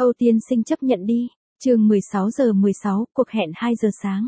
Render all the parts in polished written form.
Âu tiên sinh chấp nhận đi. Chương 16:16, cuộc hẹn 2 giờ sáng.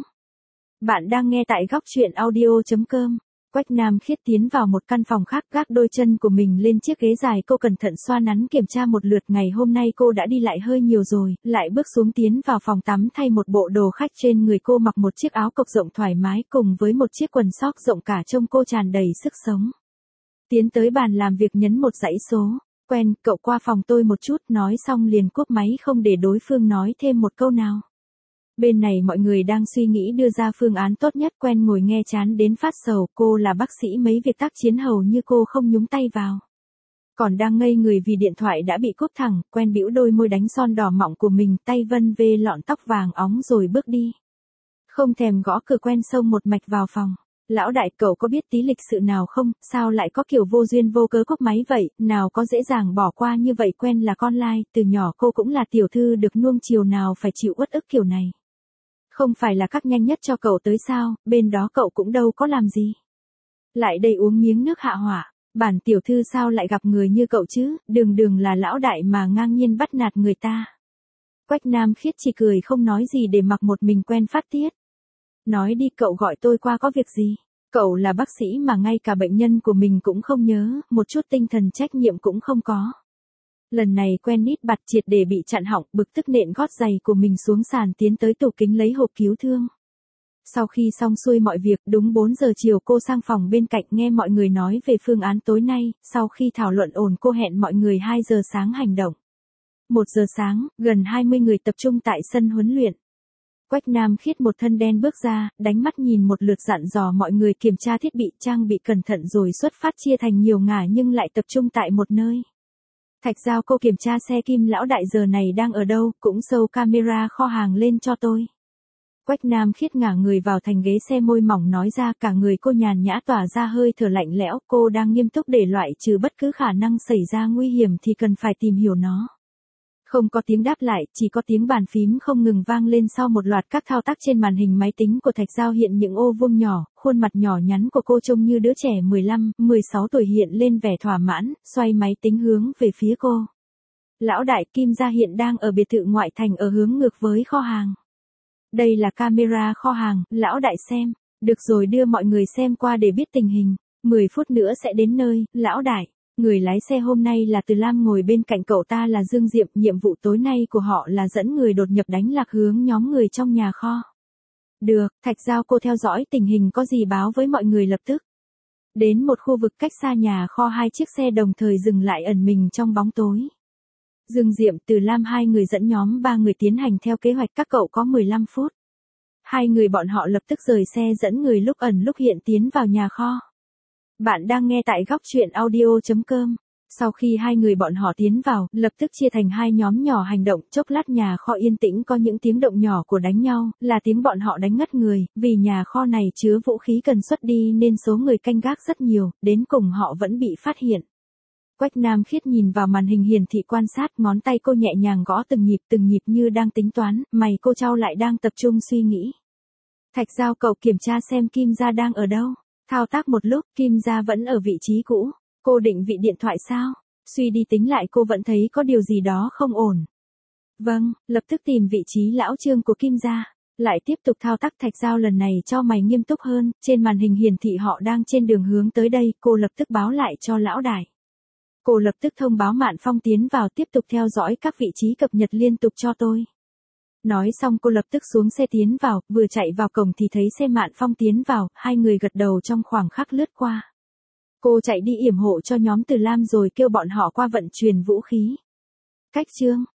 Bạn đang nghe tại góc truyện audio.com. Quách Nam Khiết tiến vào một căn phòng khác, gác đôi chân của mình lên chiếc ghế dài, cô cẩn thận xoa nắn kiểm tra một lượt. Ngày hôm nay cô đã đi lại hơi nhiều rồi, lại bước xuống tiến vào phòng tắm thay một bộ đồ khách. Trên người cô mặc một chiếc áo cộc rộng thoải mái cùng với một chiếc quần sóc rộng cả, trông cô tràn đầy sức sống. Tiến tới bàn làm việc nhấn một dãy số. Quen, cậu qua phòng tôi một chút, nói xong liền cúp máy không để đối phương nói thêm một câu nào. Bên này mọi người đang suy nghĩ đưa ra phương án tốt nhất. Quen ngồi nghe chán đến phát sầu, cô là bác sĩ, mấy việc tác chiến hầu như cô không nhúng tay vào. Còn đang ngây người vì điện thoại đã bị cúp thẳng, Quen bĩu đôi môi đánh son đỏ mọng của mình, tay vân vê lọn tóc vàng óng rồi bước đi. Không thèm gõ cửa, Quen xông một mạch vào phòng. Lão đại, cậu có biết tí lịch sự nào không, sao lại có kiểu vô duyên vô cớ cúp máy vậy, nào có dễ dàng bỏ qua như vậy. Quen là con lai, từ nhỏ cô cũng là tiểu thư được nuông chiều, nào phải chịu uất ức kiểu này. Không phải là cắt nhanh nhất cho cậu tới sao, bên đó cậu cũng đâu có làm gì. Lại đây uống miếng nước hạ hỏa, bản tiểu thư sao lại gặp người như cậu chứ, đường là lão đại mà ngang nhiên bắt nạt người ta. Quách Nam Khiết chỉ cười không nói gì để mặc một mình Quen phát tiết. Nói đi, cậu gọi tôi qua có việc gì? Cậu là bác sĩ mà ngay cả bệnh nhân của mình cũng không nhớ, một chút tinh thần trách nhiệm cũng không có. Lần này Quen nít bặt triệt để bị chặn họng, bực tức nện gót giày của mình xuống sàn, tiến tới tủ kính lấy hộp cứu thương. Sau khi xong xuôi mọi việc, đúng 4 giờ chiều cô sang phòng bên cạnh nghe mọi người nói về phương án tối nay. Sau khi thảo luận ổn, cô hẹn mọi người 2 giờ sáng hành động. 1 giờ sáng, gần 20 người tập trung tại sân huấn luyện. Quách Nam Khiết một thân đen bước ra, đánh mắt nhìn một lượt, dặn dò mọi người kiểm tra thiết bị, trang bị cẩn thận rồi xuất phát, chia thành nhiều ngả nhưng lại tập trung tại một nơi. Thạch Giao, cô kiểm tra xe Kim lão đại giờ này đang ở đâu, cũng show camera kho hàng lên cho tôi. Quách Nam Khiết ngả người vào thành ghế xe, môi mỏng nói ra, cả người cô nhàn nhã tỏa ra hơi thở lạnh lẽo. Cô đang nghiêm túc để loại trừ bất cứ khả năng xảy ra nguy hiểm thì cần phải tìm hiểu nó. Không có tiếng đáp lại, chỉ có tiếng bàn phím không ngừng vang lên. Sau một loạt các thao tác trên màn hình máy tính của Thạch Giao hiện những ô vuông nhỏ, khuôn mặt nhỏ nhắn của cô trông như đứa trẻ 15, 16 tuổi hiện lên vẻ thỏa mãn, xoay máy tính hướng về phía cô. Lão đại, Kim gia hiện đang ở biệt thự ngoại thành ở hướng ngược với kho hàng. Đây là camera kho hàng, lão đại xem. Được rồi, đưa mọi người xem qua để biết tình hình. 10 phút nữa sẽ đến nơi, lão đại. Người lái xe hôm nay là Từ Lam, ngồi bên cạnh cậu ta là Dương Diệm, nhiệm vụ tối nay của họ là dẫn người đột nhập đánh lạc hướng nhóm người trong nhà kho. Được, Thạch Giao, cô theo dõi tình hình, có gì báo với mọi người lập tức. Đến một khu vực cách xa nhà kho, 2 chiếc xe đồng thời dừng lại, ẩn mình trong bóng tối. Dương Diệm, Từ Lam hai người dẫn nhóm 3 người tiến hành theo kế hoạch, các cậu có 15 phút. 2 người bọn họ lập tức rời xe, dẫn người lúc ẩn lúc hiện tiến vào nhà kho. Bạn đang nghe tại góc truyện audio.com. Sau khi 2 người bọn họ tiến vào, lập tức chia thành 2 nhóm nhỏ hành động. Chốc lát nhà kho yên tĩnh, có những tiếng động nhỏ của đánh nhau, là tiếng bọn họ đánh ngất người. Vì nhà kho này chứa vũ khí cần xuất đi nên số người canh gác rất nhiều, đến cùng họ vẫn bị phát hiện. Quách Nam Khiết nhìn vào màn hình hiển thị quan sát, ngón tay cô nhẹ nhàng gõ từng nhịp như đang tính toán, mày cô chau lại đang tập trung suy nghĩ. Thạch Giao, cậu kiểm tra xem Kim gia đang ở đâu. Thao tác một lúc, Kim gia vẫn ở vị trí cũ. Cô định vị điện thoại sao? Suy đi tính lại cô vẫn thấy có điều gì đó không ổn. Vâng, lập tức tìm vị trí lão Trương của Kim gia. Lại tiếp tục thao tác. Thạch Giao, lần này cho mày nghiêm túc hơn, trên màn hình hiển thị họ đang trên đường hướng tới đây, cô lập tức báo lại cho lão đại. Cô lập tức thông báo Mạn Phong tiến vào, tiếp tục theo dõi các vị trí cập nhật liên tục cho tôi. Nói xong cô lập tức xuống xe tiến vào, vừa chạy vào cổng thì thấy xe Mạn Phong tiến vào, 2 người gật đầu trong khoảng khắc lướt qua. Cô chạy đi yểm hộ cho nhóm Từ Lam rồi kêu bọn họ qua vận chuyển vũ khí. Cách chương